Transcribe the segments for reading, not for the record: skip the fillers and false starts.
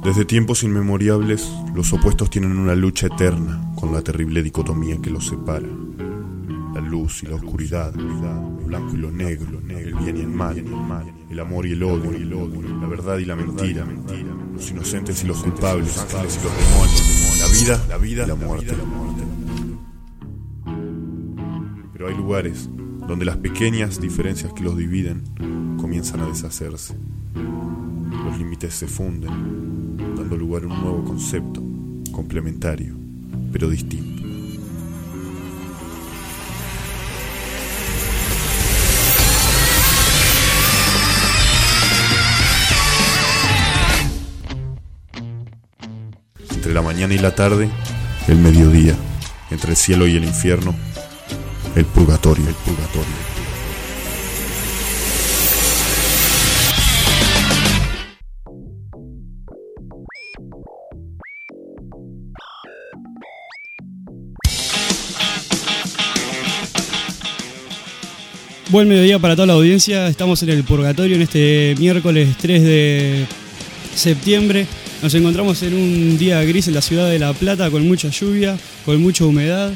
Desde tiempos inmemorables, los opuestos tienen una lucha eterna con la terrible dicotomía que los separa. La luz y la oscuridad, lo blanco y lo negro, el bien y el mal, el amor y el odio, la verdad y la mentira, los inocentes y los culpables, los ángeles y los demonios, la vida y la muerte. Pero hay lugares donde las pequeñas diferencias que los dividen comienzan a deshacerse. Los límites se funden, dando lugar a un nuevo concepto, complementario, pero distinto. Entre la mañana y la tarde, el mediodía. Entre el cielo y el infierno, el purgatorio. Buen mediodía para toda la audiencia. Estamos en el Purgatorio en este miércoles 3 de septiembre. Nos encontramos en un día gris en la ciudad de La Plata, con mucha lluvia, con mucha humedad.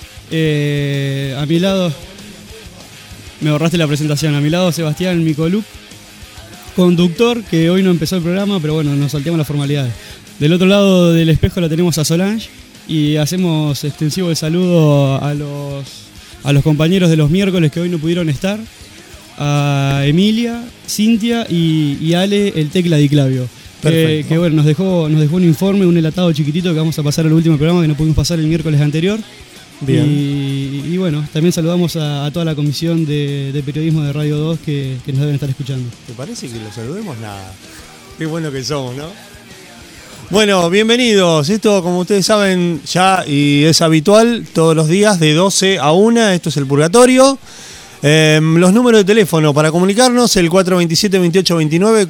A mi lado, me borraste la presentación, a mi lado Sebastián Micolup, conductor, que hoy no empezó el programa, pero bueno, nos salteamos las formalidades. Del otro lado del espejo la tenemos a Solange y hacemos extensivo el saludo a los compañeros de los miércoles que hoy no pudieron estar, a Emilia, Cintia y Ale, el Tecla Di Clavio. Que bueno, nos dejó un informe, un enlatado chiquitito que vamos a pasar al último programa que no pudimos pasar el miércoles anterior. Bien. Y bueno, también saludamos a toda la comisión de periodismo de Radio 2 que nos deben estar escuchando. ¿Te parece que los saludemos? Nada. Qué bueno que somos, ¿no? Bueno, bienvenidos. Esto, como ustedes saben ya y es habitual, todos los días de 12 a 1, esto es el Purgatorio. Los números de teléfono para comunicarnos, el 427-2829,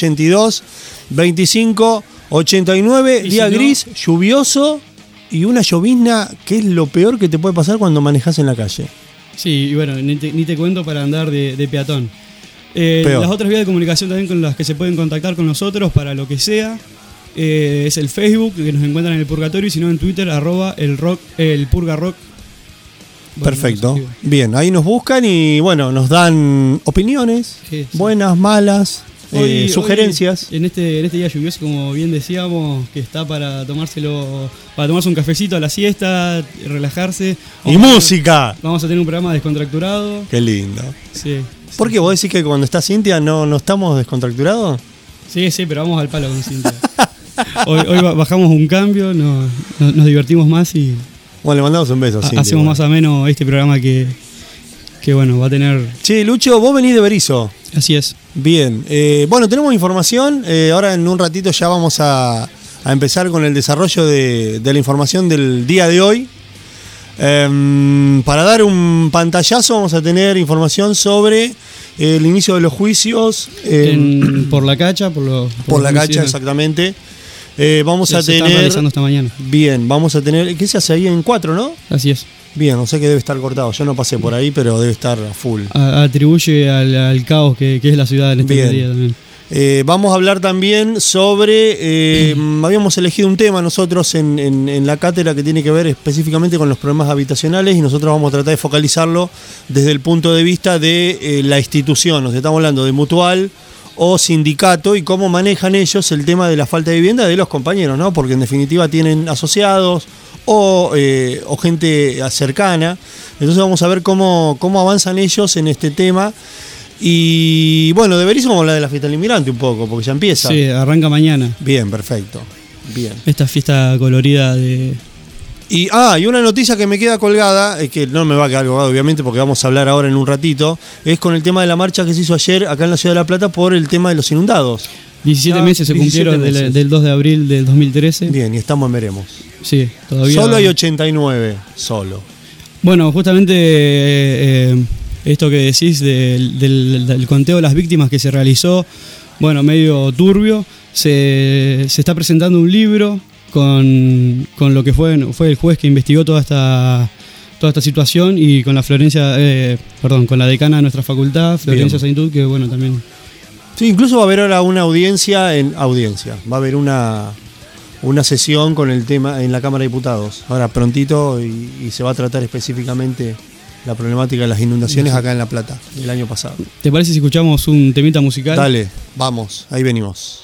482-2589, día gris, lluvioso y una llovizna, que es lo peor que te puede pasar cuando manejas en la calle. Sí, y bueno, ni te cuento para andar de peatón. Las otras vías de comunicación también con las que se pueden contactar con nosotros para lo que sea, es el Facebook, que nos encuentran en el Purgatorio, y si no en Twitter, @elpurgarock. Bueno, perfecto. Bien, ahí nos buscan y bueno, nos dan opiniones, sí. Buenas, malas, sugerencias. Hoy, en este día lluvioso, como bien decíamos, que está para tomarse un cafecito a la siesta, relajarse. Música. Vamos a tener un programa descontracturado. Qué lindo. Sí. ¿Por qué vos decís que cuando está Cintia no estamos descontracturados? Sí, pero vamos al palo con Cintia. hoy bajamos un cambio, nos divertimos más y... Bueno, le mandamos un beso, Cintia. Hacemos más o menos este programa que bueno, va a tener... Che, Lucho, vos venís de Berizo. Así es. Bien. Bueno, tenemos información. Ahora en un ratito ya vamos a empezar con el desarrollo de la información del día de hoy. Para dar un pantallazo vamos a tener información sobre el inicio de los juicios. Por la cacha, por la cacha, exactamente. Vamos a tener... Se está realizando esta mañana. Bien, vamos a tener... ¿Qué se hace ahí en 4, no? Así es. Bien, no sé que debe estar cortado. Yo no pasé por ahí, pero debe estar full. Atribuye al caos que es la ciudad en este día también. Vamos a hablar también sobre... habíamos elegido un tema nosotros en la cátedra que tiene que ver específicamente con los problemas habitacionales y nosotros vamos a tratar de focalizarlo desde el punto de vista de la institución. Nos estamos hablando de mutual o sindicato y cómo manejan ellos el tema de la falta de vivienda de los compañeros, ¿no? Porque en definitiva tienen asociados o gente cercana. Entonces vamos a ver cómo avanzan ellos en este tema. Y bueno, deberíamos hablar de la fiesta del inmigrante un poco, porque ya empieza. Sí, arranca mañana. Bien, perfecto. Bien. Esta fiesta colorida de... Y una noticia que me queda colgada, que no me va a quedar colgada obviamente porque vamos a hablar ahora en un ratito, es con el tema de la marcha que se hizo ayer acá en la Ciudad de La Plata por el tema de los inundados. 17 meses se cumplieron del 2 de abril del 2013. Bien, y estamos en veremos. Sí, todavía... Solo hay 89, solo. Bueno, justamente esto que decís del conteo de las víctimas que se realizó, bueno, medio turbio, se está presentando un libro con lo que fue el juez que investigó toda esta situación y con la con la decana de nuestra facultad, Florencia Saintud, que bueno, también Sí, incluso va a haber ahora una audiencia. Va a haber una sesión con el tema en la Cámara de Diputados. Ahora prontito y se va a tratar específicamente la problemática de las inundaciones acá en La Plata, el año pasado. ¿Te parece si escuchamos un temita musical? Dale, vamos, ahí venimos.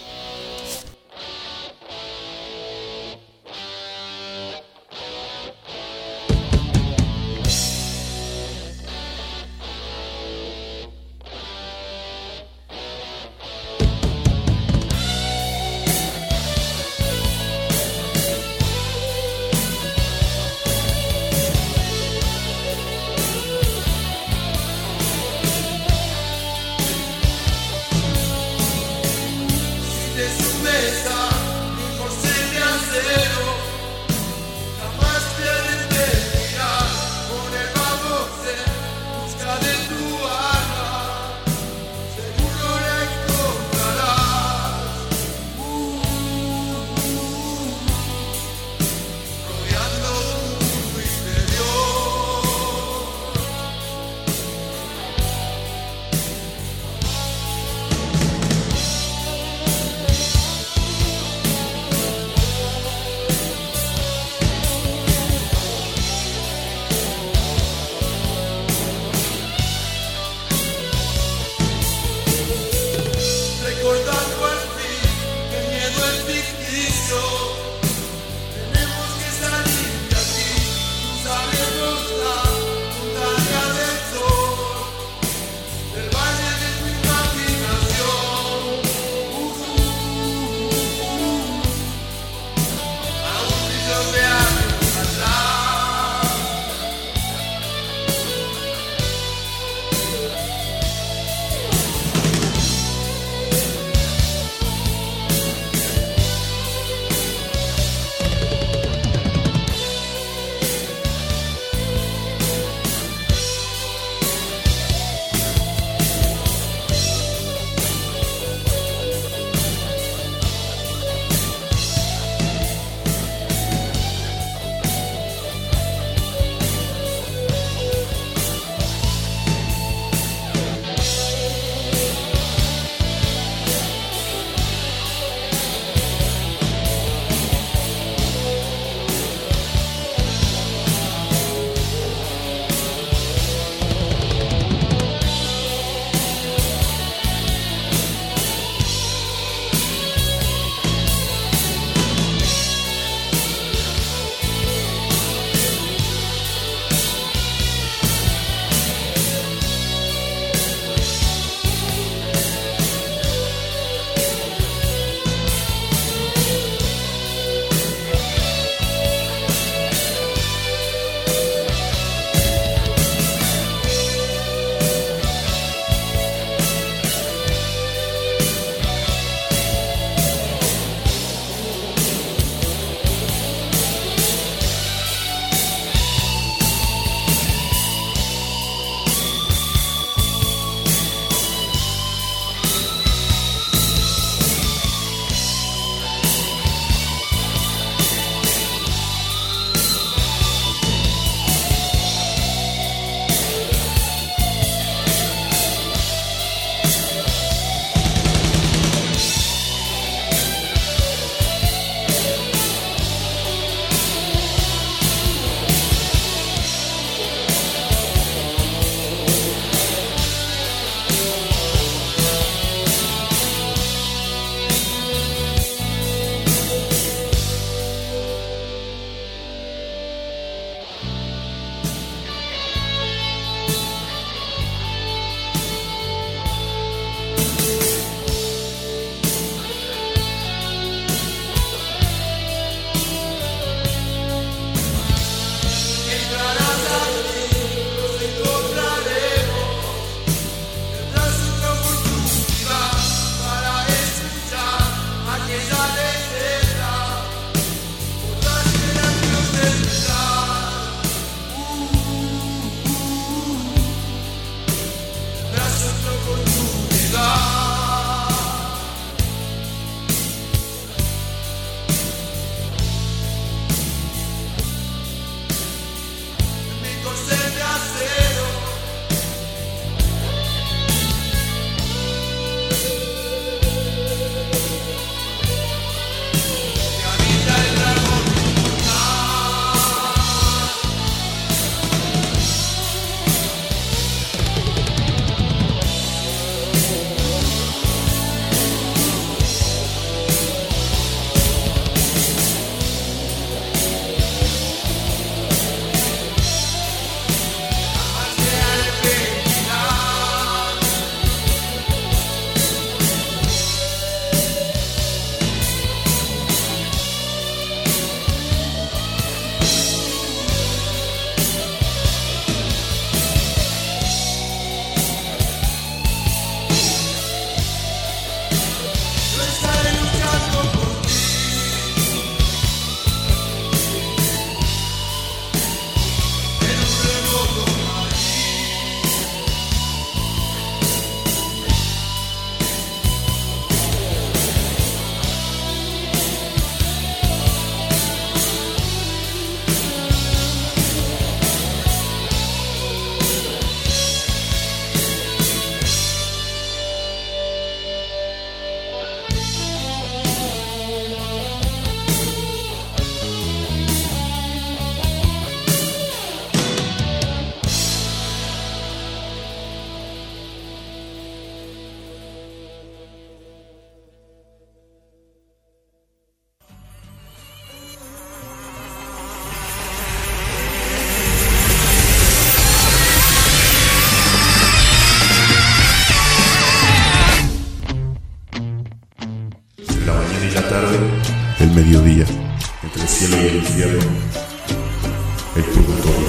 mediodía, entre el cielo y el infierno, el purgatorio.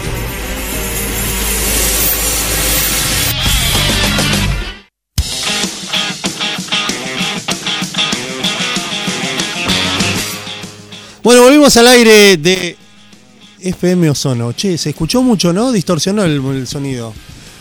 Bueno, volvimos al aire de FM Ozono. Che, se escuchó mucho, ¿no? Distorsionó el sonido.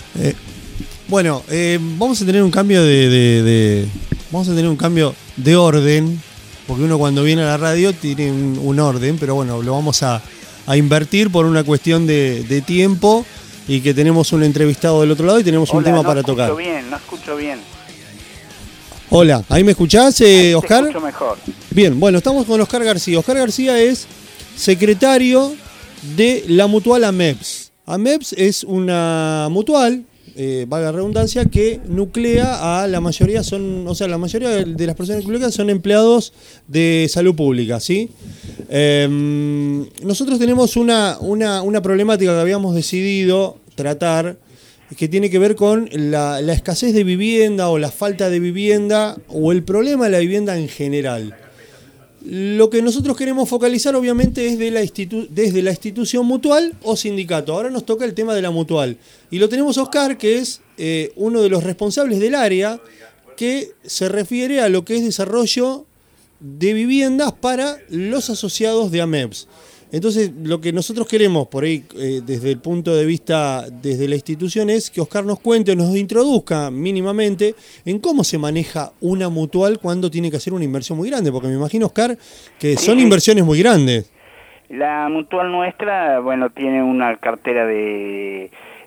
Vamos a tener un cambio vamos a tener un cambio de orden, porque uno cuando viene a la radio tiene un orden, pero bueno, lo vamos a invertir por una cuestión de tiempo y que tenemos un entrevistado del otro lado y tenemos un tema para tocar. No escucho bien. Hola, ¿ahí me escuchás, Oscar? Te escucho mejor. Bien, bueno, estamos con Oscar García. Oscar García es secretario de la mutual AMEPS. AMEPS es una mutual, valga la redundancia, que nuclea a la mayoría, la mayoría de las personas que nuclean son empleados de salud pública, ¿sí? Nosotros tenemos una problemática que habíamos decidido tratar, que tiene que ver con la escasez de vivienda o la falta de vivienda o el problema de la vivienda en general. Lo que nosotros queremos focalizar obviamente es desde la institución mutual o sindicato. Ahora nos toca el tema de la mutual. Y lo tenemos Oscar, que es uno de los responsables del área que se refiere a lo que es desarrollo de viviendas para los asociados de AMEPS. Entonces, lo que nosotros queremos, por ahí, desde el punto de vista, desde la institución, es que Oscar nos cuente, nos introduzca mínimamente en cómo se maneja una mutual cuando tiene que hacer una inversión muy grande, porque me imagino, Oscar, que son inversiones muy grandes. La mutual nuestra, bueno, tiene una cartera de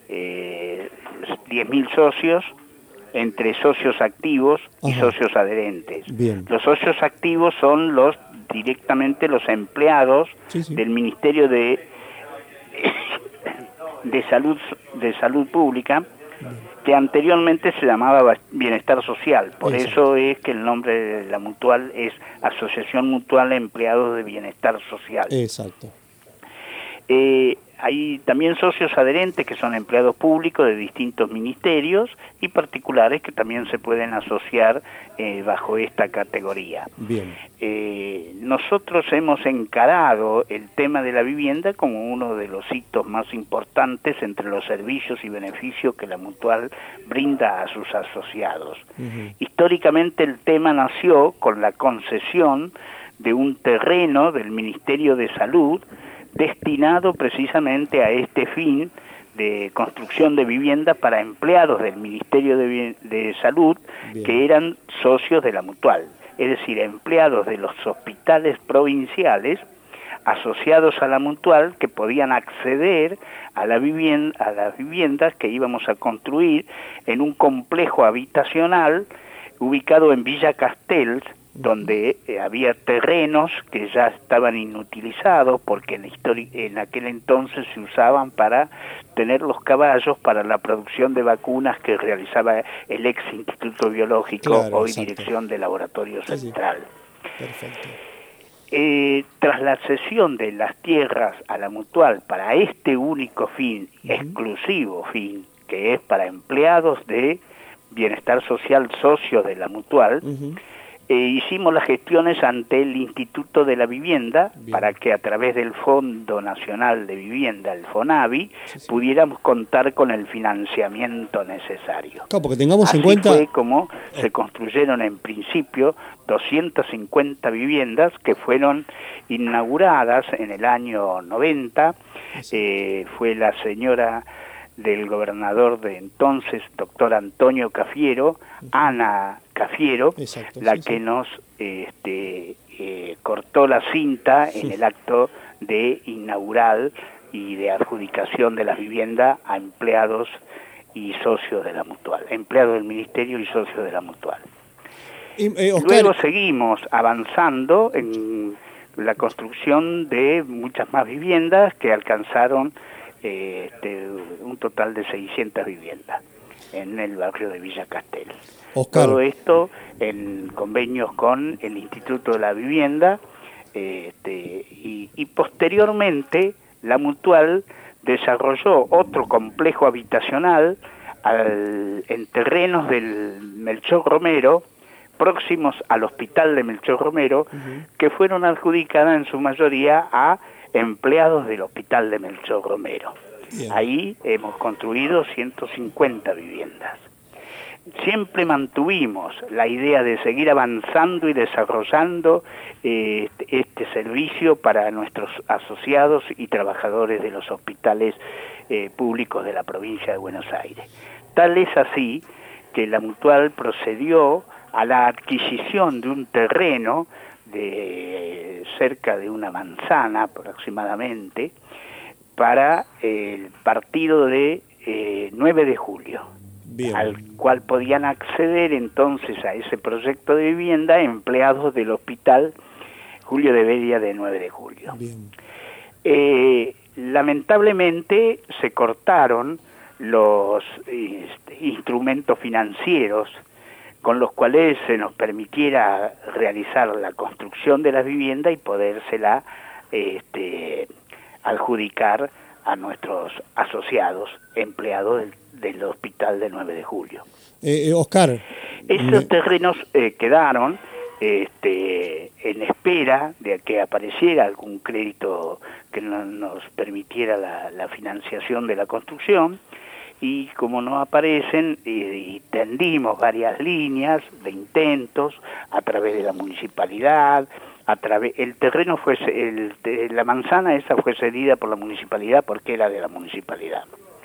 10.000 socios, entre socios activos y socios adherentes. Bien. Los socios activos son directamente los empleados del Ministerio de Salud Pública, que anteriormente se llamaba Bienestar Social. Por eso es que el nombre de la mutual es Asociación Mutual de Empleados de Bienestar Social. Exacto. Hay también socios adherentes que son empleados públicos de distintos ministerios y particulares que también se pueden asociar bajo esta categoría. Bien. Nosotros hemos encarado el tema de la vivienda como uno de los hitos más importantes entre los servicios y beneficios que la mutual brinda a sus asociados. Históricamente el tema nació con la concesión de un terreno del Ministerio de Salud destinado precisamente a este fin de construcción de vivienda para empleados del Ministerio de Salud. Bien. Que eran socios de la mutual, es decir, empleados de los hospitales provinciales asociados a la mutual que podían acceder a las viviendas que íbamos a construir en un complejo habitacional ubicado en Villa Castells, donde había terrenos que ya estaban inutilizados porque en aquel entonces se usaban para tener los caballos para la producción de vacunas que realizaba el ex Instituto Biológico, claro, hoy exacto. Dirección de Laboratorio Central. Perfecto. Tras la cesión de las tierras a la mutual para este único fin, exclusivo fin, que es para empleados de Bienestar Social socios de la mutual, hicimos las gestiones ante el Instituto de la Vivienda. Bien. Para que a través del Fondo Nacional de Vivienda, el FONAVI, pudiéramos contar con el financiamiento necesario. Claro, porque tengamos Así en cuenta... fue como se construyeron en principio 250 viviendas que fueron inauguradas en el año 90. Fue la señora del gobernador de entonces, doctor Antonio Cafiero, Ana Cafiero, exacto, la que nos cortó la cinta en el acto de inaugural y de adjudicación de las viviendas a empleados y socios de la mutual, empleados del ministerio y socios de la mutual. Luego seguimos avanzando en la construcción de muchas más viviendas que alcanzaron un total de 600 viviendas en el barrio de Villa Castel. Oscar. Todo esto en convenios con el Instituto de la Vivienda y posteriormente la mutual desarrolló otro complejo habitacional en terrenos del Melchor Romero próximos al hospital de Melchor Romero, que fueron adjudicadas en su mayoría a empleados del hospital de Melchor Romero. Bien. Ahí hemos construido 150 viviendas. Siempre mantuvimos la idea de seguir avanzando y desarrollando este servicio para nuestros asociados y trabajadores de los hospitales públicos de la provincia de Buenos Aires. Tal es así que la Mutual procedió a la adquisición de un terreno de cerca de una manzana aproximadamente para el partido de 9 de julio. Bien. Al cual podían acceder entonces a ese proyecto de vivienda empleados del hospital Julio de Bedia de 9 de julio. Bien. Lamentablemente se cortaron los instrumentos financieros con los cuales se nos permitiera realizar la construcción de la vivienda y podérsela adjudicar a nuestros asociados empleados del hospital de 9 de julio. Oscar. Esos terrenos quedaron en espera de que apareciera algún crédito que nos permitiera la financiación de la construcción, y como no aparecen, y tendimos varias líneas de intentos a través de la municipalidad. El terreno la manzana esa fue cedida por la municipalidad porque era de la municipalidad.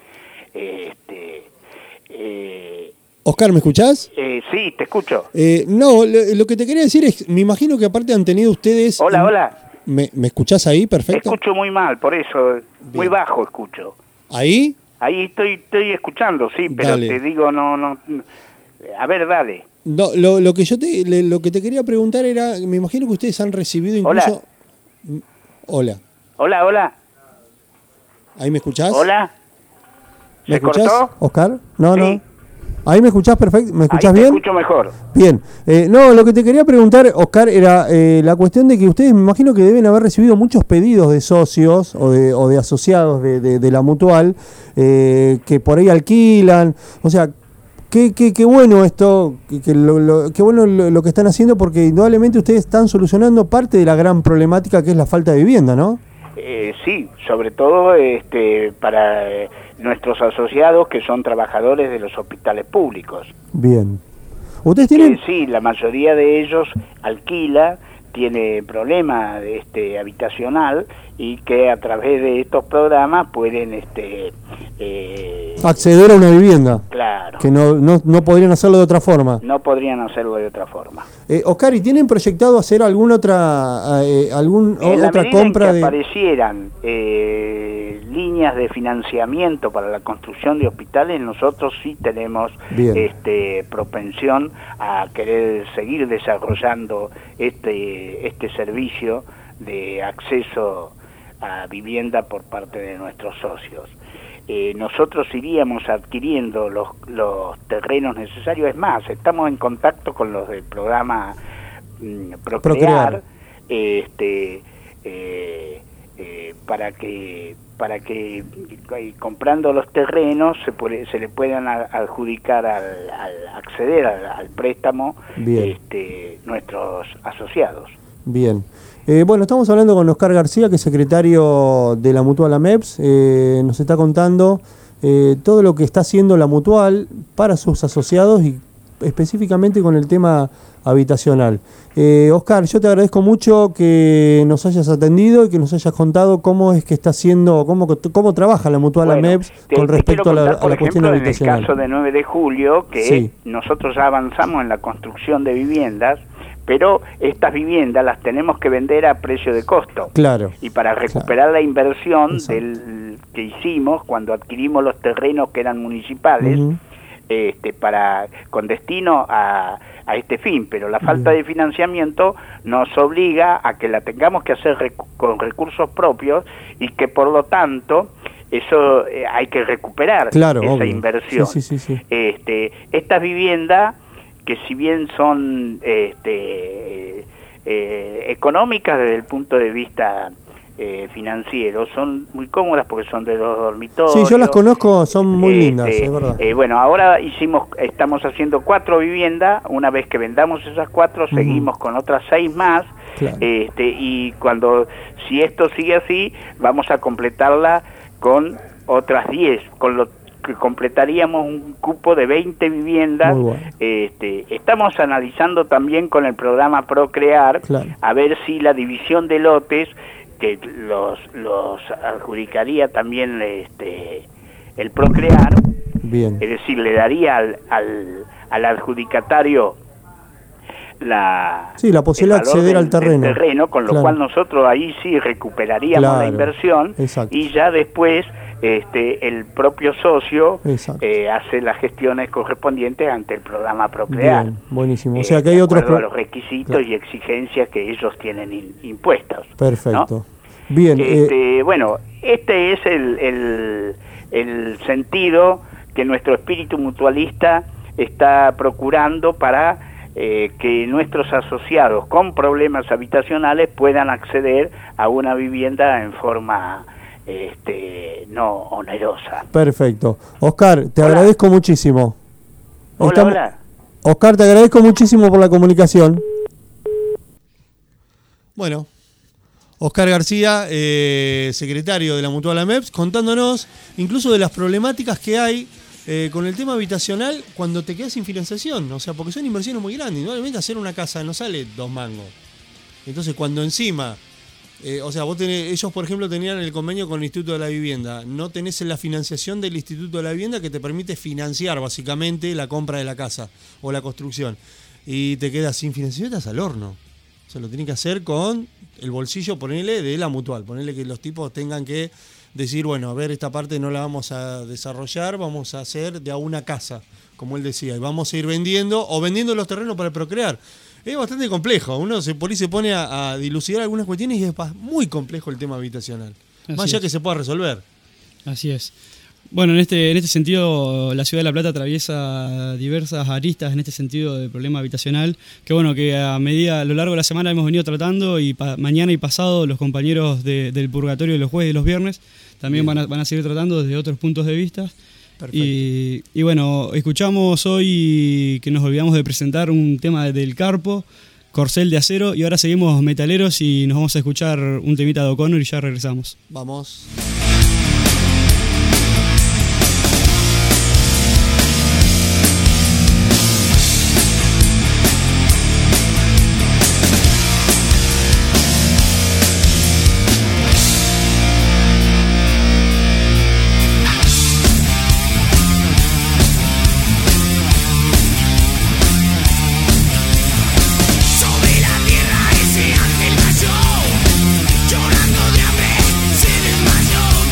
Oscar, ¿me escuchás? Sí, te escucho. No, lo que te quería decir es, me imagino que aparte han tenido ustedes... Hola. ¿Me escuchás ahí? Perfecto. Escucho muy mal, por eso, muy bajo escucho. ¿Ahí? Ahí estoy escuchando, sí, pero Dale. te digo, no. A ver, dale. No, lo que te quería preguntar era, me imagino que ustedes han recibido incluso... Hola. Hola. ¿Ahí me escuchás? Hola. ¿Me ¿Se escuchás, cortó? Oscar? No, Sí. no. ¿Ahí me escuchás perfecto? ¿Me escuchás Ahí te bien? escucho mejor. Bien. No, lo que te quería preguntar, Oscar, era la cuestión de que ustedes me imagino que deben haber recibido muchos pedidos de socios o de asociados de la Mutual que por ahí alquilan. O sea, qué bueno esto, qué bueno lo que están haciendo, porque indudablemente ustedes están solucionando parte de la gran problemática que es la falta de vivienda, ¿no? Sí, sobre todo para nuestros asociados que son trabajadores de los hospitales públicos. Bien. ¿Ustedes tienen...? Sí, la mayoría de ellos alquila, tiene problema habitacional, y que a través de estos programas pueden acceder a una vivienda. Claro. Que no podrían hacerlo de otra forma. No podrían hacerlo de otra forma. Oscar, ¿y tienen proyectado hacer alguna otra otra compra en que de...? aparecieran líneas de financiamiento para la construcción de hospitales, nosotros sí tenemos propensión a querer seguir desarrollando este servicio de acceso a vivienda por parte de nuestros socios. Nosotros iríamos adquiriendo los terrenos necesarios. Es más, estamos en contacto con los del programa Procrear. Para que comprando los terrenos se le puedan adjudicar al acceder al préstamo nuestros asociados. Bien. Bueno, estamos hablando con Oscar García, que es secretario de la Mutual AMEPS. Nos está contando todo lo que está haciendo la Mutual para sus asociados y específicamente con el tema habitacional. Oscar, yo te agradezco mucho que nos hayas atendido y que nos hayas contado cómo es que está haciendo, cómo trabaja la Mutual AMEPS con respecto a la cuestión habitacional. En el caso de 9 de julio, que nosotros ya avanzamos en la construcción de viviendas, pero estas viviendas las tenemos que vender a precio de costo. Claro. Y para recuperar la inversión que hicimos cuando adquirimos los terrenos que eran municipales, con destino a este fin, pero la falta de financiamiento nos obliga a que la tengamos que hacer con recursos propios, y que por lo tanto eso hay que recuperar esa inversión. Sí. Estas viviendas, que si bien son económicas desde el punto de vista financieros, son muy cómodas porque son de 2 dormitorios. Sí, yo las conozco, son muy lindas, es verdad. Bueno, ahora estamos haciendo 4 viviendas. Una vez que vendamos esas 4, seguimos con otras 6 más. Claro. Y si esto sigue así, vamos a completarla con otras 10, con lo que completaríamos un cupo de 20 viviendas. Muy bueno. Estamos analizando también con el programa Procrear, claro, a ver si la división de lotes, que los adjudicaría también el Procrear, bien, es decir, le daría al adjudicatario la posibilidad de acceder al terreno, con lo claro, cual nosotros ahí sí recuperaríamos claro, la inversión. exacto, Y ya después el propio socio hace las gestiones correspondientes ante el programa Procrear. Bien, buenísimo. O sea que hay otros los requisitos, claro, y exigencias que ellos tienen impuestos. Perfecto. ¿No? Bien. Bueno, este es el sentido que nuestro espíritu mutualista está procurando para que nuestros asociados con problemas habitacionales puedan acceder a una vivienda en forma no onerosa. Perfecto. Oscar, te agradezco muchísimo. Hola. Oscar, te agradezco muchísimo por la comunicación. Bueno, Oscar García, secretario de la Mutual AMEPS, contándonos incluso de las problemáticas que hay con el tema habitacional cuando te quedas sin financiación. O sea, porque son inversiones muy grandes. Normalmente hacer una casa no sale 2 mangos. Entonces, cuando encima... o sea, ellos, por ejemplo, tenían el convenio con el Instituto de la Vivienda. No tenés la financiación del Instituto de la Vivienda que te permite financiar, básicamente, la compra de la casa o la construcción. Y te quedas sin financiación, estás al horno. O sea, lo tenés que hacer con el bolsillo, ponele, de la Mutual. Ponele que los tipos tengan que decir, bueno, a ver, esta parte no la vamos a desarrollar, vamos a hacer de a una casa, como él decía. Y vamos a ir vendiendo los terrenos para Procrear. Es bastante complejo, uno por ahí se pone a dilucidar algunas cuestiones y es muy complejo el tema habitacional, más allá que se pueda resolver. Así es. Bueno, en este sentido, la Ciudad de La Plata atraviesa diversas aristas en este sentido de problema habitacional, que bueno, que a lo largo de la semana hemos venido tratando, y mañana y pasado los compañeros del Purgatorio de los jueves y los viernes también van a seguir tratando desde otros puntos de vista. Y bueno, escuchamos hoy que nos olvidamos de presentar un tema del Carpo, Corcel de Acero, y ahora seguimos metaleros y nos vamos a escuchar un temita de O'Connor y ya regresamos. Vamos. Llorando de hambre, se desmayó.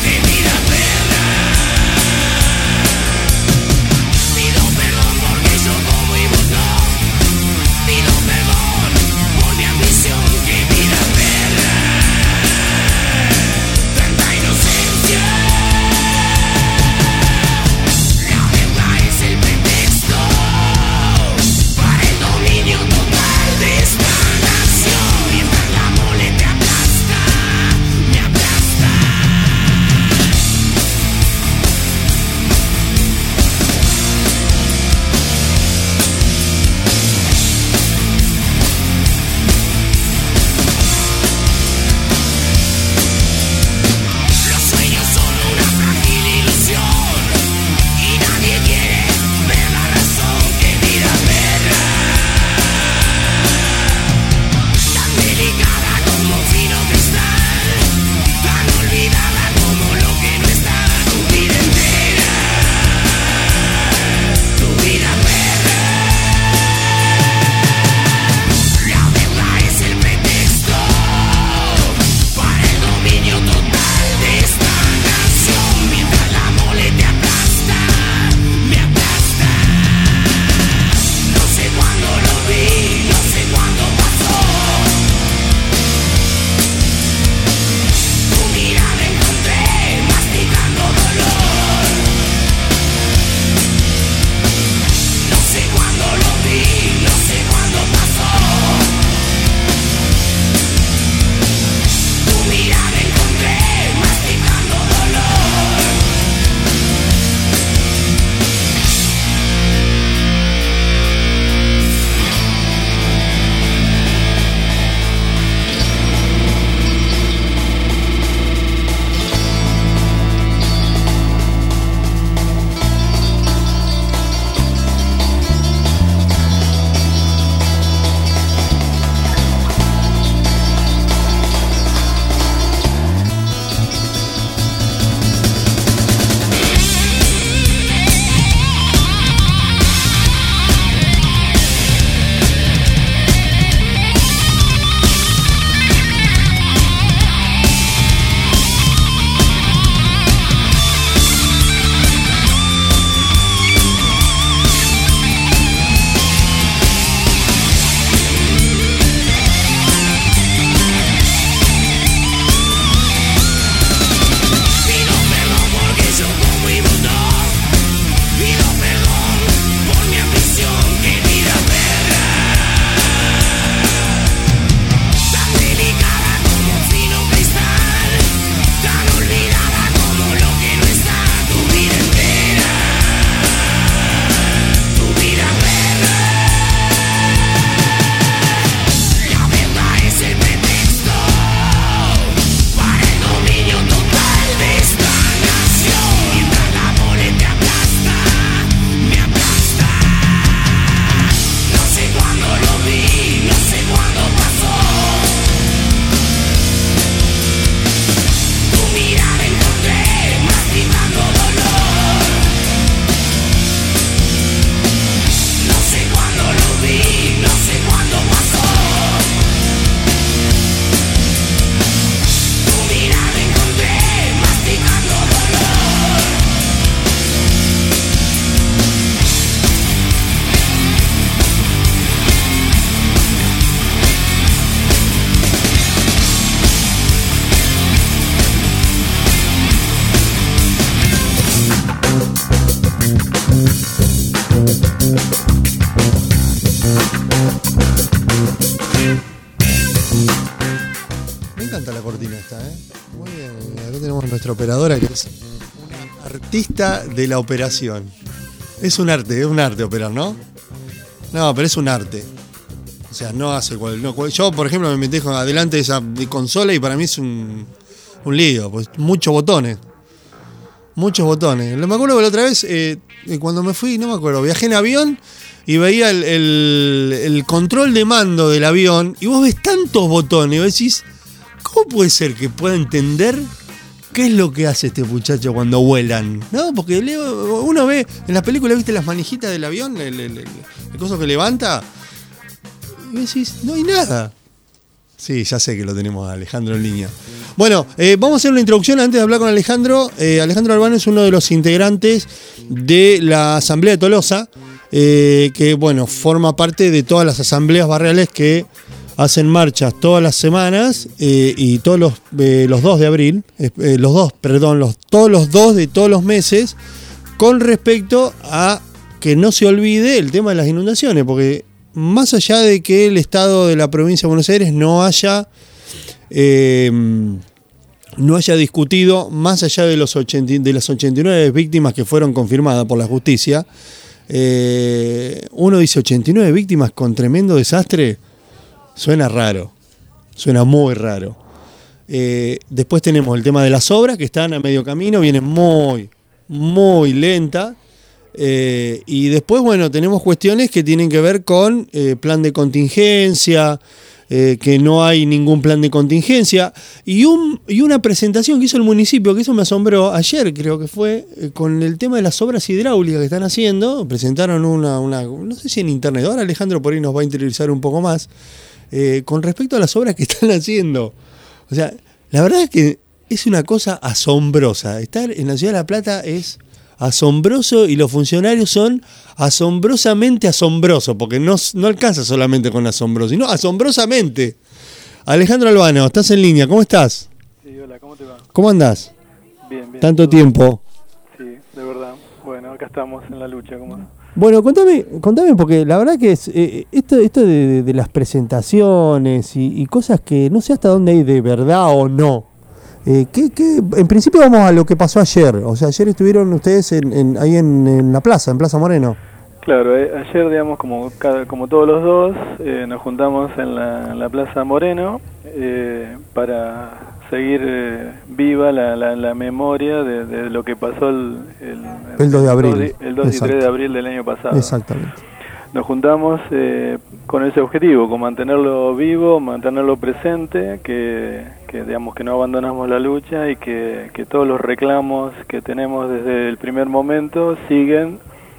nuestra operadora, que es una artista de la operación. Es un arte operar, ¿no? No, pero es un arte. O sea, no hace yo, por ejemplo, me metí adelante de esa consola y para mí es un lío, pues muchos botones. Me acuerdo que la otra vez, cuando me fui, no me acuerdo, viajé en avión y veía el control de mando del avión y vos ves tantos botones y vos decís, ¿cómo puede ser que pueda entender qué es lo que hace este muchacho cuando vuelan? ¿No? Porque uno ve en las películas, ¿viste las manijitas del avión? El coso que levanta y decís, no hay nada. Sí, ya sé que lo tenemos a Alejandro en línea. Bueno, vamos a hacer una introducción antes de hablar con Alejandro. Alejandro Albano es uno de los integrantes de la Asamblea de Tolosa, que bueno, forma parte de todas las asambleas barriales que hacen marchas todas las semanas y todos los 2 de abril, todos los 2 de todos los meses, con respecto a que no se olvide el tema de las inundaciones, porque más allá de que el Estado de la provincia de Buenos Aires no haya discutido, más allá de las 89 víctimas que fueron confirmadas por la justicia, uno dice 89 víctimas con tremendo desastre, suena raro, suena muy raro. Después tenemos el tema de las obras que están a medio camino, vienen muy lenta. Y después, bueno, tenemos cuestiones que tienen que ver con plan de contingencia, que no hay ningún plan de contingencia, y una presentación que hizo el municipio, que eso me asombró, ayer creo que fue, con el tema de las obras hidráulicas que están haciendo. Presentaron una no sé si en internet, ahora Alejandro por ahí nos va a interiorizar un poco más, con respecto a las obras que están haciendo. O sea, la verdad es que es una cosa asombrosa. Estar en la ciudad de La Plata es asombroso y los funcionarios son asombrosamente asombrosos, porque no alcanza solamente con asombroso, sino asombrosamente. Alejandro Albano, estás en línea, ¿cómo estás? Sí, hola, ¿cómo te va? ¿Cómo andás? Bien. Tanto tiempo. Sí, de verdad. Bueno, acá estamos en la lucha. Bueno, contame, porque la verdad que es esto de las presentaciones y cosas que no sé hasta dónde hay de verdad o no. En principio vamos a lo que pasó ayer. O sea, ayer estuvieron ustedes ahí en la plaza, en Plaza Moreno. Claro, ayer, digamos, como todos los dos, nos juntamos en la Plaza Moreno para seguir viva la memoria de lo que pasó el 2 de abril. El 2 y 3 de abril del año pasado. Exactamente. Nos juntamos con ese objetivo, con mantenerlo vivo, mantenerlo presente, que digamos que no abandonamos la lucha y que todos los reclamos que tenemos desde el primer momento siguen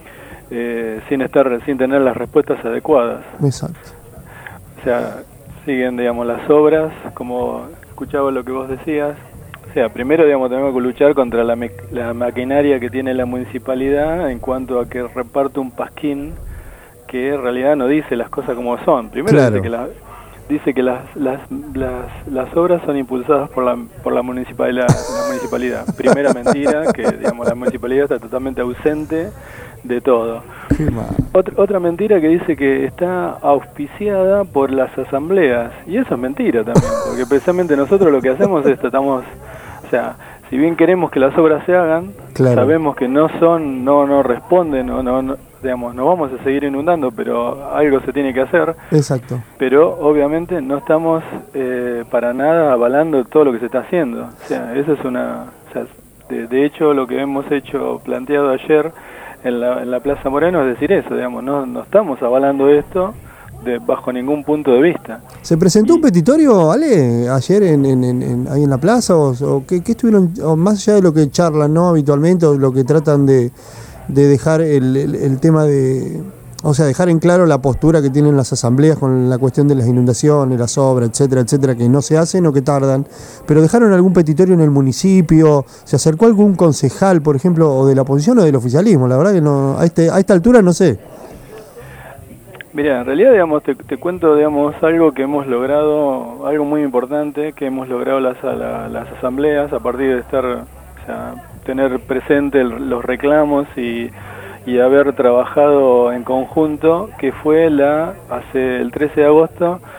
sin tener las respuestas adecuadas. Exacto. O sea, siguen, digamos, las obras, como escuchaba lo que vos decías. O sea, primero, digamos, tenemos que luchar contra la maquinaria que tiene la municipalidad en cuanto a que reparte un pasquín que en realidad no dice las cosas como son. Primero, claro, dice que las obras son impulsadas por la municipalidad. Primera mentira, que digamos la municipalidad está totalmente ausente de todo. Otra mentira que dice que está auspiciada por las asambleas, y eso es mentira también, porque precisamente nosotros lo que hacemos es o sea, si bien queremos que las obras se hagan, claro, sabemos que no responden, digamos, no vamos a seguir inundando, pero algo se tiene que hacer. Exacto. Pero obviamente no estamos para nada avalando todo lo que se está haciendo. O sea, eso es de hecho, lo que hemos planteado ayer en la Plaza Moreno es decir eso, digamos, no estamos avalando esto bajo ningún punto de vista. ¿Se presentó un petitorio, Ale, ayer ahí en la plaza? ¿O qué estuvieron, o más allá de lo que charlan, ¿no?, habitualmente, o lo que tratan de dejar el tema de... O sea, dejar en claro la postura que tienen las asambleas con la cuestión de las inundaciones, las obras, etcétera, que no se hacen o que tardan? ¿Pero dejaron algún petitorio en el municipio? ¿Se acercó algún concejal, por ejemplo, o de la oposición o del oficialismo? La verdad que no, a esta altura no sé. Mira, en realidad, digamos, te cuento, digamos, algo que hemos logrado, algo muy importante que hemos logrado las asambleas a partir de tener presente los reclamos y haber trabajado en conjunto, que fue el 13 de agosto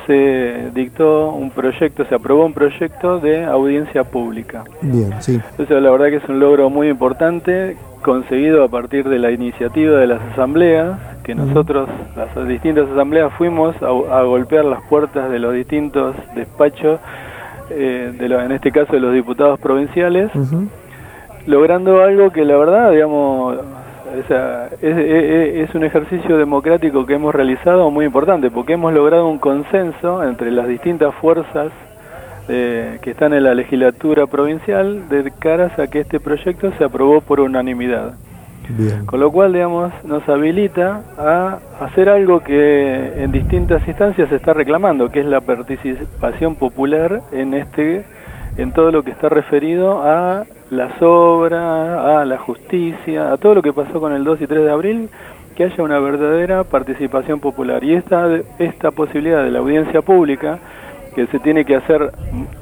se dictó un proyecto, se aprobó un proyecto de audiencia pública. Bien, sí. Entonces la verdad que es un logro muy importante, conseguido a partir de la iniciativa de las asambleas, que nosotros, las distintas asambleas, fuimos a golpear las puertas de los distintos despachos, en este caso de los diputados provinciales, logrando algo que la verdad, digamos, o sea, es un ejercicio democrático que hemos realizado muy importante, porque hemos logrado un consenso entre las distintas fuerzas que están en la legislatura provincial de caras a que este proyecto se aprobó por unanimidad. Bien. Con lo cual, digamos, nos habilita a hacer algo que en distintas instancias se está reclamando, que es la participación popular en todo lo que está referido a las obras, a la justicia, a todo lo que pasó con el 2 y 3 de abril, que haya una verdadera participación popular. Y esta posibilidad de la audiencia pública, que se tiene que hacer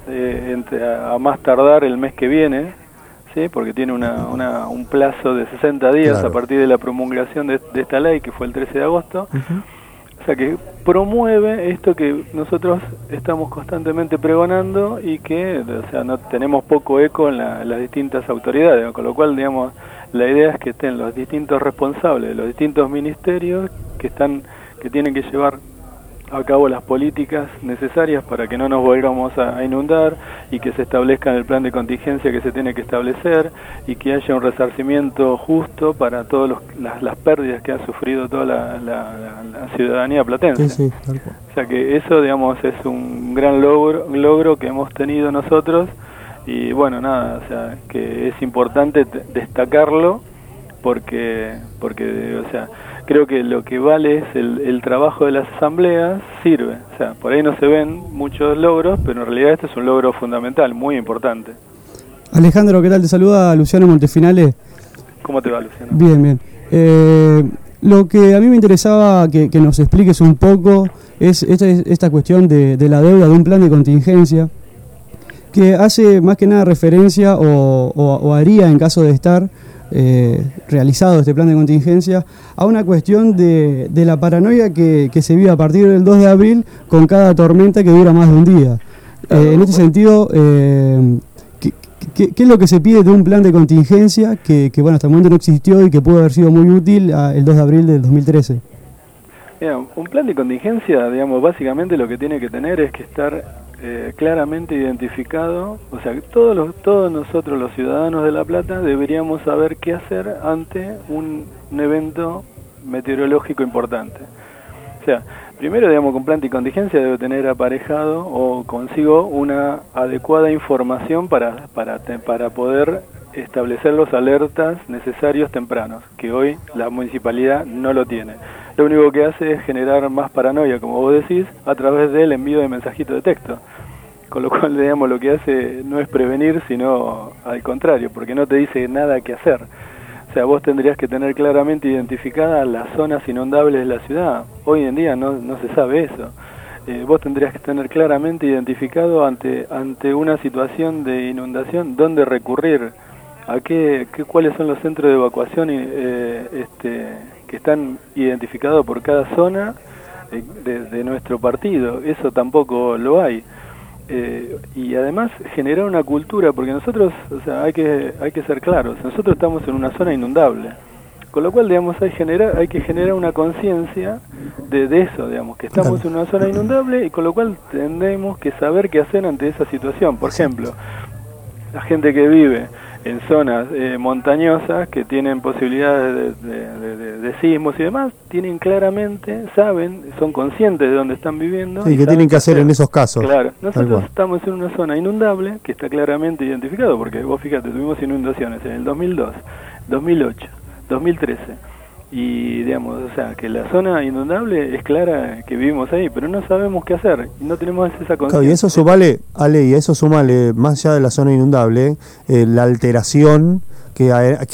a más tardar el mes que viene, ¿sí? Porque tiene un plazo de 60 días, claro, a partir de la promulgación de esta ley, que fue el 13 de agosto. O sea, que promueve esto que nosotros estamos constantemente pregonando y que, o sea, no tenemos poco eco en las distintas autoridades, con lo cual, digamos, la idea es que estén los distintos responsables de los distintos ministerios que tienen que llevar a cabo las políticas necesarias para que no nos volvamos a inundar y que se establezca el plan de contingencia que se tiene que establecer y que haya un resarcimiento justo para todas las pérdidas que ha sufrido toda la ciudadanía platense. Sí, o sea que eso, digamos, es un gran logro que hemos tenido nosotros y bueno, nada, o sea, que es importante destacarlo porque o sea, creo que lo que vale es el trabajo de las asambleas, sirve. O sea, por ahí no se ven muchos logros, pero en realidad este es un logro fundamental, muy importante. Alejandro, ¿qué tal? Te saluda Luciano Montefinale. ¿Cómo te va, Luciano? Bien, bien. Lo que a mí me interesaba que nos expliques un poco es esta cuestión de la deuda, de un plan de contingencia, que hace más que nada referencia o haría, en caso de estar realizado este plan de contingencia, a una cuestión de la paranoia que se vive a partir del 2 de abril con cada tormenta que dura más de un día. En este sentido, ¿qué es lo que se pide de un plan de contingencia que bueno, hasta el momento no existió y que pudo haber sido muy útil el 2 de abril del 2013? Mira, un plan de contingencia, digamos, básicamente lo que tiene que tener es que estar claramente identificado, o sea, todos nosotros los ciudadanos de La Plata deberíamos saber qué hacer ante un evento meteorológico importante. O sea, primero, digamos, que un plan de contingencia debe tener aparejado o consigo una adecuada información para poder establecer los alertas necesarios tempranos, que hoy la municipalidad no lo tiene. Lo único que hace es generar más paranoia, como vos decís, a través del envío de mensajitos de texto. Con lo cual, digamos, lo que hace no es prevenir, sino al contrario, porque no te dice nada que hacer. O sea, vos tendrías que tener claramente identificadas las zonas inundables de la ciudad. Hoy en día no se sabe eso. Vos tendrías que tener claramente identificado ante una situación de inundación dónde recurrir, cuáles son los centros de evacuación que están identificados por cada zona de nuestro partido. Eso tampoco lo hay. Y además generar una cultura, porque nosotros, o sea, hay que ser claros, nosotros estamos en una zona inundable, con lo cual, digamos, hay que generar una conciencia de eso, digamos, que estamos en una zona inundable y con lo cual tendremos que saber qué hacer ante esa situación. Por ejemplo, la gente que vive en zonas montañosas que tienen posibilidades de sismos y demás, tienen claramente, saben, son conscientes de dónde están viviendo. Sí, ¿qué tienen que hacer en esos casos? Claro, nosotros estamos en una zona inundable que está claramente identificado, porque vos fíjate, tuvimos inundaciones en el 2002, 2008, 2013, y digamos, o sea, que la zona inundable es clara que vivimos ahí, pero no sabemos qué hacer, y no tenemos esa conciencia. Claro, y eso sumale, Ale, y eso sumale, más allá de la zona inundable, la alteración que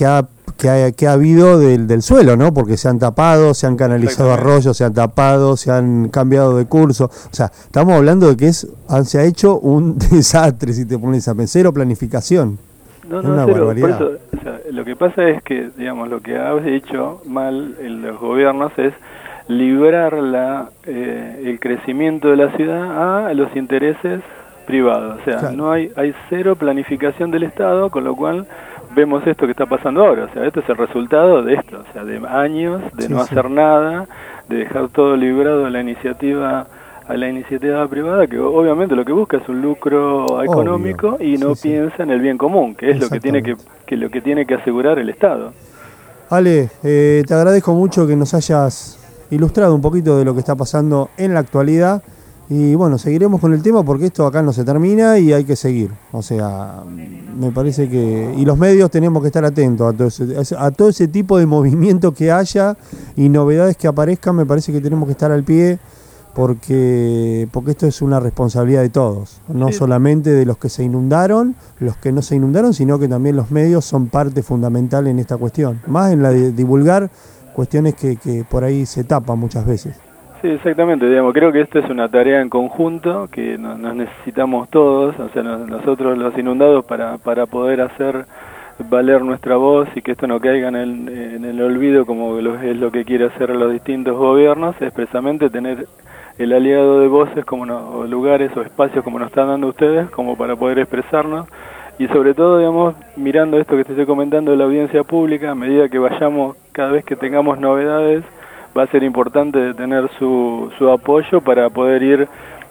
ha habido del suelo, ¿no? Porque se han tapado, se han canalizado arroyos, se han tapado, se han cambiado de curso. O sea, estamos hablando de que se ha hecho un desastre, si te pones a pensar, o planificación. No, una cero. barbaridad. Por eso, o sea, lo que pasa es que, digamos, lo que ha hecho mal los gobiernos es librar el crecimiento de la ciudad a los intereses privados. O sea, Claro. hay cero planificación del Estado, con lo cual vemos esto que está pasando ahora. O sea, esto es el resultado de esto, o sea, de años de no hacer nada, de dejar todo librado a la iniciativa privada, que obviamente lo que busca es un lucro económico y no piensa en el bien común, que es lo que tiene que asegurar el Estado. Ale, te agradezco mucho que nos hayas ilustrado un poquito de lo que está pasando en la actualidad y bueno, seguiremos con el tema porque esto acá no se termina y hay que seguir. O sea, me parece que... Y los medios tenemos que estar atentos a todo ese tipo de movimiento que haya y novedades que aparezcan, me parece que tenemos que estar al pie porque esto es una responsabilidad de todos, no solamente de los que se inundaron, los que no se inundaron, sino que también los medios son parte fundamental en esta cuestión, más en la de divulgar cuestiones que por ahí se tapan muchas veces. Sí, exactamente, creo que esto es una tarea en conjunto, que nos necesitamos todos, o sea, nosotros los inundados para poder hacer valer nuestra voz y que esto no caiga en el olvido como es lo que quiere hacer los distintos gobiernos, es precisamente tener el aliado de voces o lugares o espacios como nos están dando ustedes, como para poder expresarnos, y sobre todo, mirando esto que te estoy comentando de la audiencia pública, a medida que vayamos, cada vez que tengamos novedades, va a ser importante tener su apoyo para poder ir,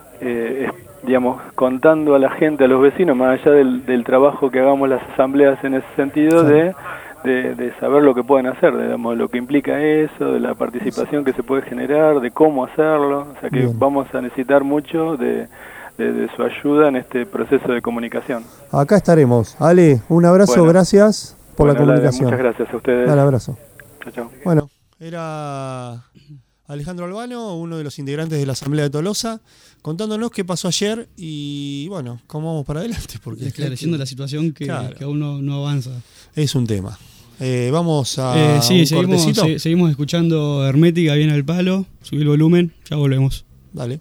contando a la gente, a los vecinos, más allá del trabajo que hagamos las asambleas en ese sentido, de saber lo que pueden hacer, lo que implica eso, de la participación que se puede generar, de cómo hacerlo. O sea que vamos a necesitar mucho de su ayuda en este proceso de comunicación. Acá estaremos. Ale, un abrazo, gracias por la comunicación. Muchas gracias a ustedes. Un abrazo. Chao, chao. Bueno, era Alejandro Albano, uno de los integrantes de la Asamblea de Tolosa, contándonos qué pasó ayer y bueno, cómo vamos para adelante. Porque esclareciendo la situación que aún no avanza. Es un tema. Vamos a cortecito. Seguimos escuchando Hermética bien al palo. Subí el volumen, ya volvemos. Dale.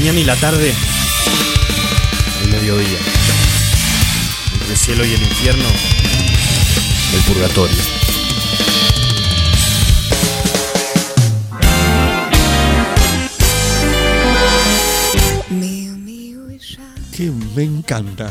mañana y la tarde, el mediodía. Entre el cielo y el infierno, el purgatorio. Que me encanta.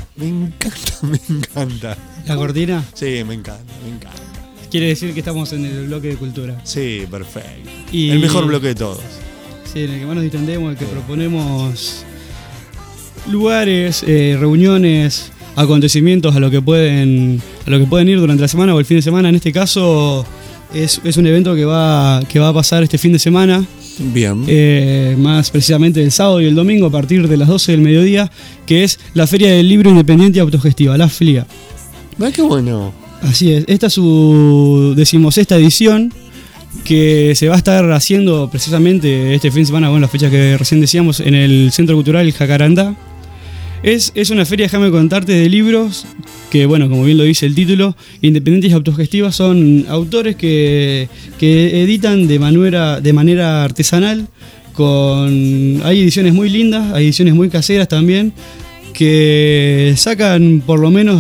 ¿La cortina? Sí, me encanta. Quiere decir que estamos en el bloque de cultura. Sí, perfecto. Y el mejor bloque de todos. Sí, en el que más nos distendemos, el que proponemos lugares, reuniones, acontecimientos a lo que pueden ir durante la semana o el fin de semana. En este caso es un evento que va a pasar este fin de semana. Bien. Más precisamente el sábado y el domingo a partir de las 12 del mediodía, que es la Feria del Libro Independiente y Autogestiva, la FLIA. ¿Ves qué bueno? Así es, esta es su 16ª edición, que se va a estar haciendo precisamente este fin de semana, bueno, la fecha que recién decíamos, en el Centro Cultural Jacarandá. Es una feria, déjame contarte, de libros que, bueno, como bien lo dice el título, independientes y autogestivas. Son autores que editan de manera artesanal. Hay ediciones muy lindas, hay ediciones muy caseras también, que sacan por lo menos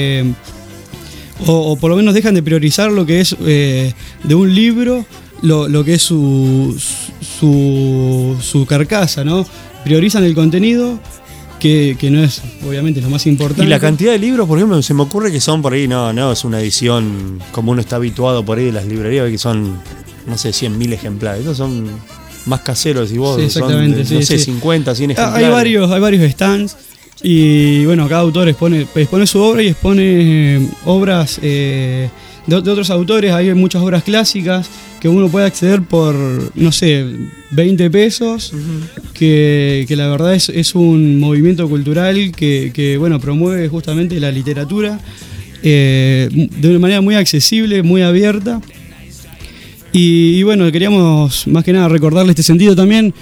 o por lo menos dejan de priorizar lo que es de un libro, lo que es su carcasa, ¿no? Priorizan el contenido, que no es obviamente lo más importante. Y la cantidad de libros, por ejemplo, se me ocurre que son por ahí, no es una edición como uno está habituado por ahí de las librerías, que son, no sé, 100.000 ejemplares. Estos son más caseros y vos, sí, exactamente, son, no sé, 50, 100 ejemplares. Hay varios stands y bueno, cada autor expone su obra y expone obras de otros autores. Hay muchas obras clásicas que uno puede acceder por, no sé, 20 pesos, que la verdad es un movimiento cultural que bueno, promueve justamente la literatura de una manera muy accesible, muy abierta. Y bueno, queríamos más que nada recordarle este sentido también.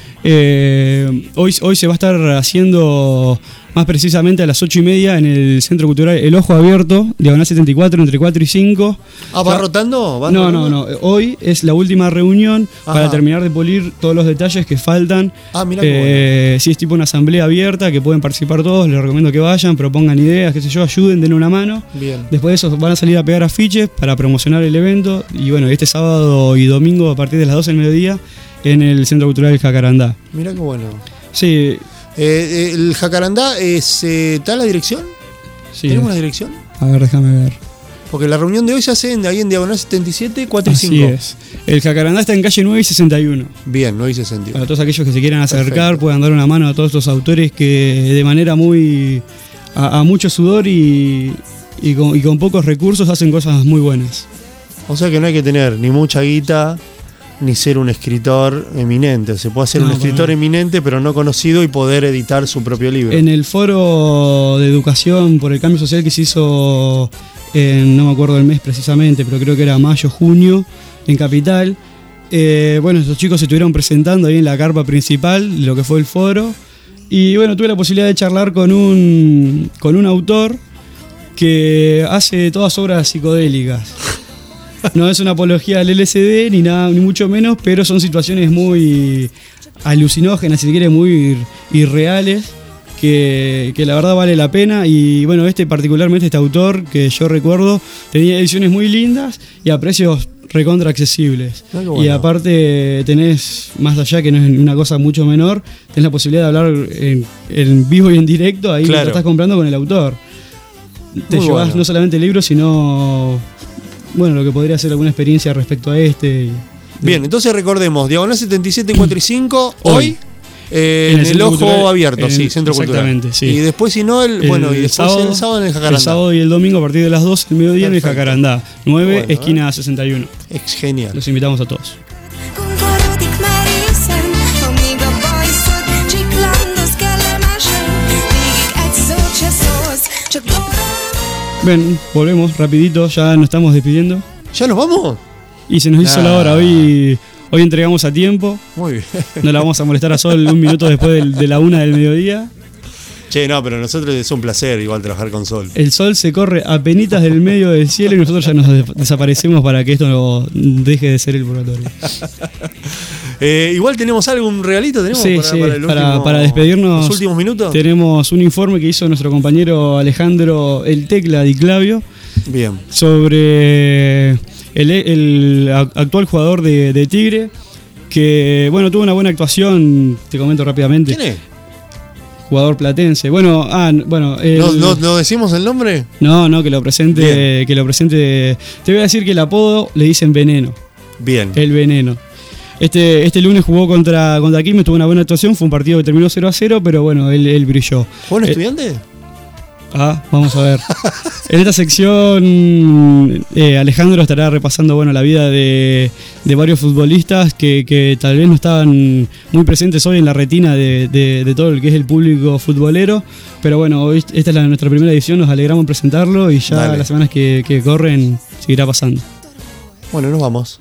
Hoy se va a estar haciendo más precisamente a las 8:30 en el Centro Cultural El Ojo Abierto, diagonal 74, entre 4 y 5. ¿Va rotando? No. Hoy es la última reunión para terminar de pulir todos los detalles que faltan. Mirá qué bueno. Sí, es tipo una asamblea abierta que pueden participar todos. Les recomiendo que vayan, propongan ideas, qué sé yo, ayuden, den una mano. Bien. Después de eso van a salir a pegar afiches para promocionar el evento. Y bueno, este sábado y domingo a partir de las 12 del mediodía en el Centro Cultural del Jacarandá. Mirá qué bueno. Sí. ¿El Jacarandá está en la dirección? Sí. ¿Tenemos la dirección? A ver, déjame ver. Porque la reunión de hoy se hace ahí en diagonal 77, 4 y 5. Así es. El Jacarandá está en calle 9 y 61. Bien, 9 y 61. Para todos aquellos que se quieran acercar, Perfecto. puedan dar una mano a todos estos autores que de manera muy a mucho sudor y con pocos recursos hacen cosas muy buenas. O sea que no hay que tener ni mucha guita ni ser un escritor eminente. Se puede ser un escritor eminente pero no conocido y poder editar su propio libro. En el foro de educación por el cambio social que se hizo no me acuerdo el mes precisamente, pero creo que era mayo, junio, en Capital, bueno, estos chicos se estuvieron presentando ahí en la carpa principal de lo que fue el foro. Y bueno, tuve la posibilidad de charlar con un autor que hace todas obras psicodélicas. No es una apología al LSD ni nada, ni mucho menos, pero son situaciones muy alucinógenas, si se quiere, muy irreales, que la verdad vale la pena. Y bueno, particularmente este autor que yo recuerdo tenía ediciones muy lindas y a precios recontra accesibles. Bueno. Y aparte tenés, más allá que no es una cosa mucho menor, tenés la posibilidad de hablar en vivo y en directo ahí claro. Lo estás comprando con el autor. Te llevas no solamente el libro, sino bueno, lo que podría ser alguna experiencia respecto a Bien, entonces recordemos, diagonal 77, 4 y 5, hoy en el Ojo cultural, Abierto, sí, Centro Cultural. Exactamente, sí. Y después si no, el sábado en el Jacarandá. El sábado y el domingo a partir de las 12 del mediodía en el Jacarandá, 9, esquina 61. Es genial. Los invitamos a todos. Ven, volvemos rapidito, ya nos estamos despidiendo. ¿Ya nos vamos? Y se nos hizo la hora, hoy entregamos a tiempo. Muy bien. No la vamos a molestar a Sol un minuto después de la 1 del mediodía. Che, no, pero a nosotros es un placer igual trabajar con sol. El sol se corre a penitas del medio del cielo y nosotros ya nos desaparecemos para que esto no deje de ser el purgatorio. Igual tenemos algún regalito, tenemos Sí, para despedirnos. Los últimos minutos. Tenemos un informe que hizo nuestro compañero Alejandro El Tecla Di Clavio. Bien. Sobre el actual jugador de Tigre, que bueno, tuvo una buena actuación, te comento rápidamente. ¿Quién es? Jugador platense. Bueno, ¿No decimos el nombre? No, que lo presente. Te voy a decir que el apodo le dicen Veneno. Bien. El Veneno. Este lunes jugó contra Quilmes, tuvo una buena actuación, fue un partido que terminó 0-0, pero bueno, él brilló. ¿Jugó en Estudiantes? Vamos a ver. En esta sección Alejandro estará repasando la vida de varios futbolistas que tal vez no estaban muy presentes hoy en la retina de todo el que es el público futbolero, pero bueno, hoy esta es nuestra primera edición, nos alegramos en presentarlo y ya las semanas que corren seguirá pasando. Bueno, nos vamos.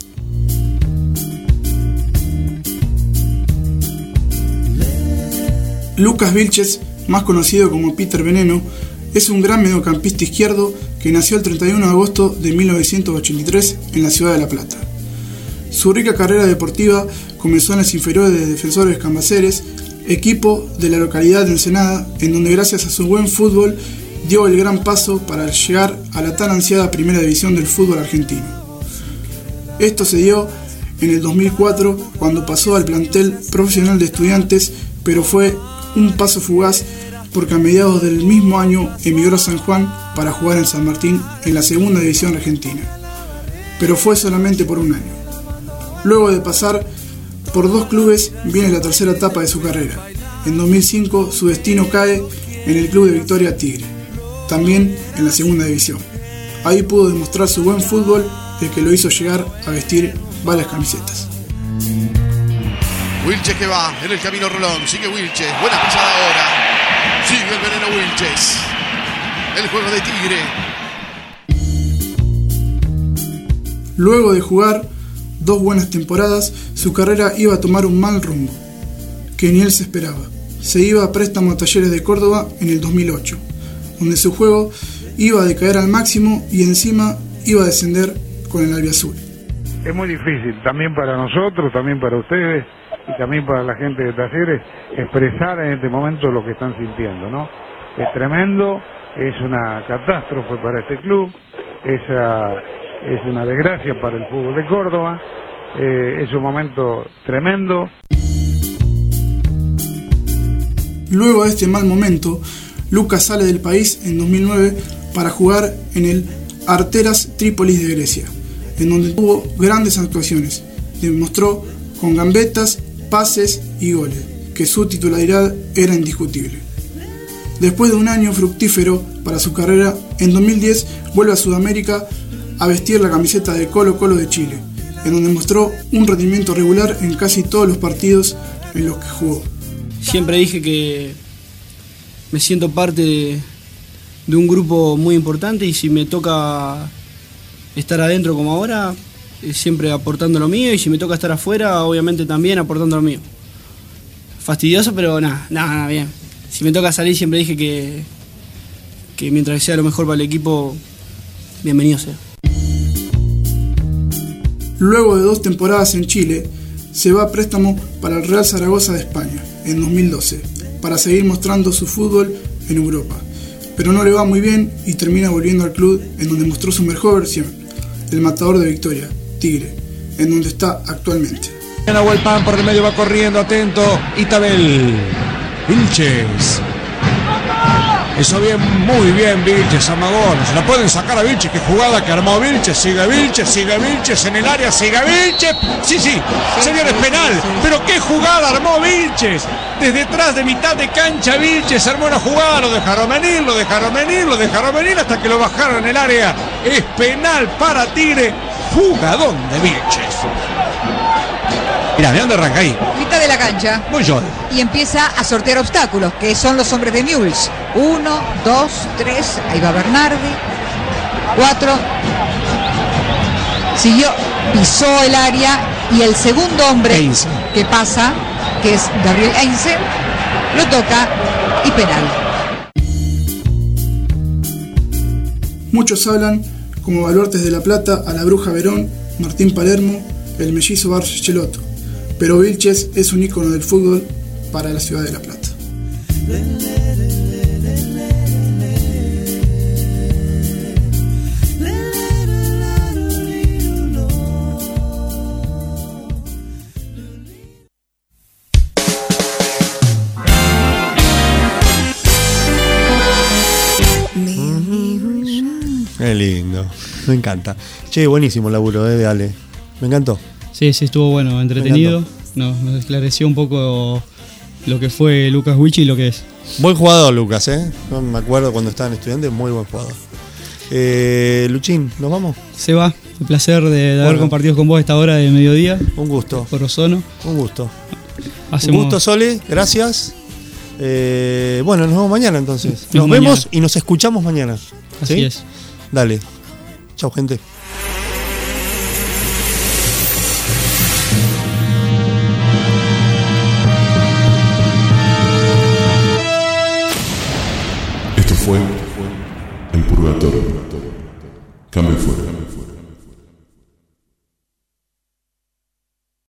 Lucas Vilches, más conocido como Peter Veneno, es un gran mediocampista izquierdo que nació el 31 de agosto de 1983 en la ciudad de La Plata. Su rica carrera deportiva comenzó en las inferiores de Defensores Cambaceres, equipo de la localidad de Ensenada, en donde gracias a su buen fútbol dio el gran paso para llegar a la tan ansiada primera división del fútbol argentino. Esto se dio en el 2004 cuando pasó al plantel profesional de Estudiantes, pero fue un paso fugaz porque a mediados del mismo año emigró a San Juan para jugar en San Martín en la segunda división argentina, pero fue solamente por un año. Luego de pasar por 2 clubes viene la tercera etapa de su carrera. En 2005 su destino cae en el club de Victoria Tigre, también en la segunda división. Ahí pudo demostrar su buen fútbol, el que lo hizo llegar a vestir varias camisetas. Wilches que va en el camino Rolón, sigue Wilches, buena pisada ahora, sigue el Veneno Wilches, el juego de Tigre. Luego de jugar 2 buenas temporadas, su carrera iba a tomar un mal rumbo, que ni él se esperaba. Se iba a préstamo a Talleres de Córdoba en el 2008, donde su juego iba a decaer al máximo y encima iba a descender con el albiazul. Es muy difícil, también para nosotros, también para ustedes y también para la gente de Talleres, expresar en este momento lo que están sintiendo, ¿no? Es tremendo, es una catástrofe para este club, es una desgracia para el fútbol de Córdoba, es un momento tremendo. Luego de este mal momento, Lucas sale del país en 2009 para jugar en el Arteras Trípolis de Grecia, en donde tuvo grandes actuaciones. Demostró con gambetas, pases y goles que su titularidad era indiscutible. Después de un año fructífero para su carrera, en 2010 vuelve a Sudamérica a vestir la camiseta de Colo-Colo de Chile, en donde mostró un rendimiento regular en casi todos los partidos en los que jugó. Siempre dije que me siento parte de un grupo muy importante y si me toca estar adentro como ahora, siempre aportando lo mío, y si me toca estar afuera, obviamente también aportando lo mío. Fastidioso, pero nada, bien. Si me toca salir, siempre dije que mientras sea lo mejor para el equipo, bienvenido sea. Luego de 2 temporadas en Chile, se va a préstamo para el Real Zaragoza de España, en 2012, para seguir mostrando su fútbol en Europa. Pero no le va muy bien y termina volviendo al club en donde mostró su mejor versión, el matador de Victoria, Tigre, en donde está actualmente. Nahuel Pan por el medio va corriendo, atento, Itabel, Vilches. Eso bien, muy bien Vilches, Amagón. Se la pueden sacar a Vilches, qué jugada que armó Vilches, sigue Vilches en el área, sigue Vilches. Sí, señores, penal, pero qué jugada armó Vilches. Desde atrás de mitad de cancha Vilches armó una jugada, lo dejaron venir hasta que lo bajaron en el área. Es penal para Tigre, jugadón de Vilches. Mirá, ¿de dónde arranca ahí? Mitad de la cancha. Voy yo. Y empieza a sortear obstáculos, que son los hombres de Mules. 1, 2, 3, ahí va Bernardi. 4. Siguió, pisó el área y el segundo hombre que pasa, que es Gabriel Heinze, lo toca y penal. Muchos hablan como baluartes de La Plata a la Bruja Verón, Martín Palermo, el mellizo Barchelotto, pero Vilches es un ícono del fútbol para la ciudad de La Plata. Qué lindo, me encanta. Che, buenísimo el laburo de Ale. Me encantó. Sí, estuvo bueno, entretenido. Nos esclareció un poco lo que fue Lucas Wichi y lo que es. Buen jugador, Lucas, ¿eh? No me acuerdo cuando estaban estudiantes, muy buen jugador. Luchín, ¿nos vamos? Se va. Un placer de haber compartido con vos esta hora de mediodía. Un gusto. Por Ozono. Un gusto. Un gusto, Sole. Gracias. Bueno, nos vemos mañana entonces. Nos vemos mañana. Y nos escuchamos mañana. Así ¿sí? Es. Dale. Chau, gente. Esto fue El Purgatorio. Cambio fuera.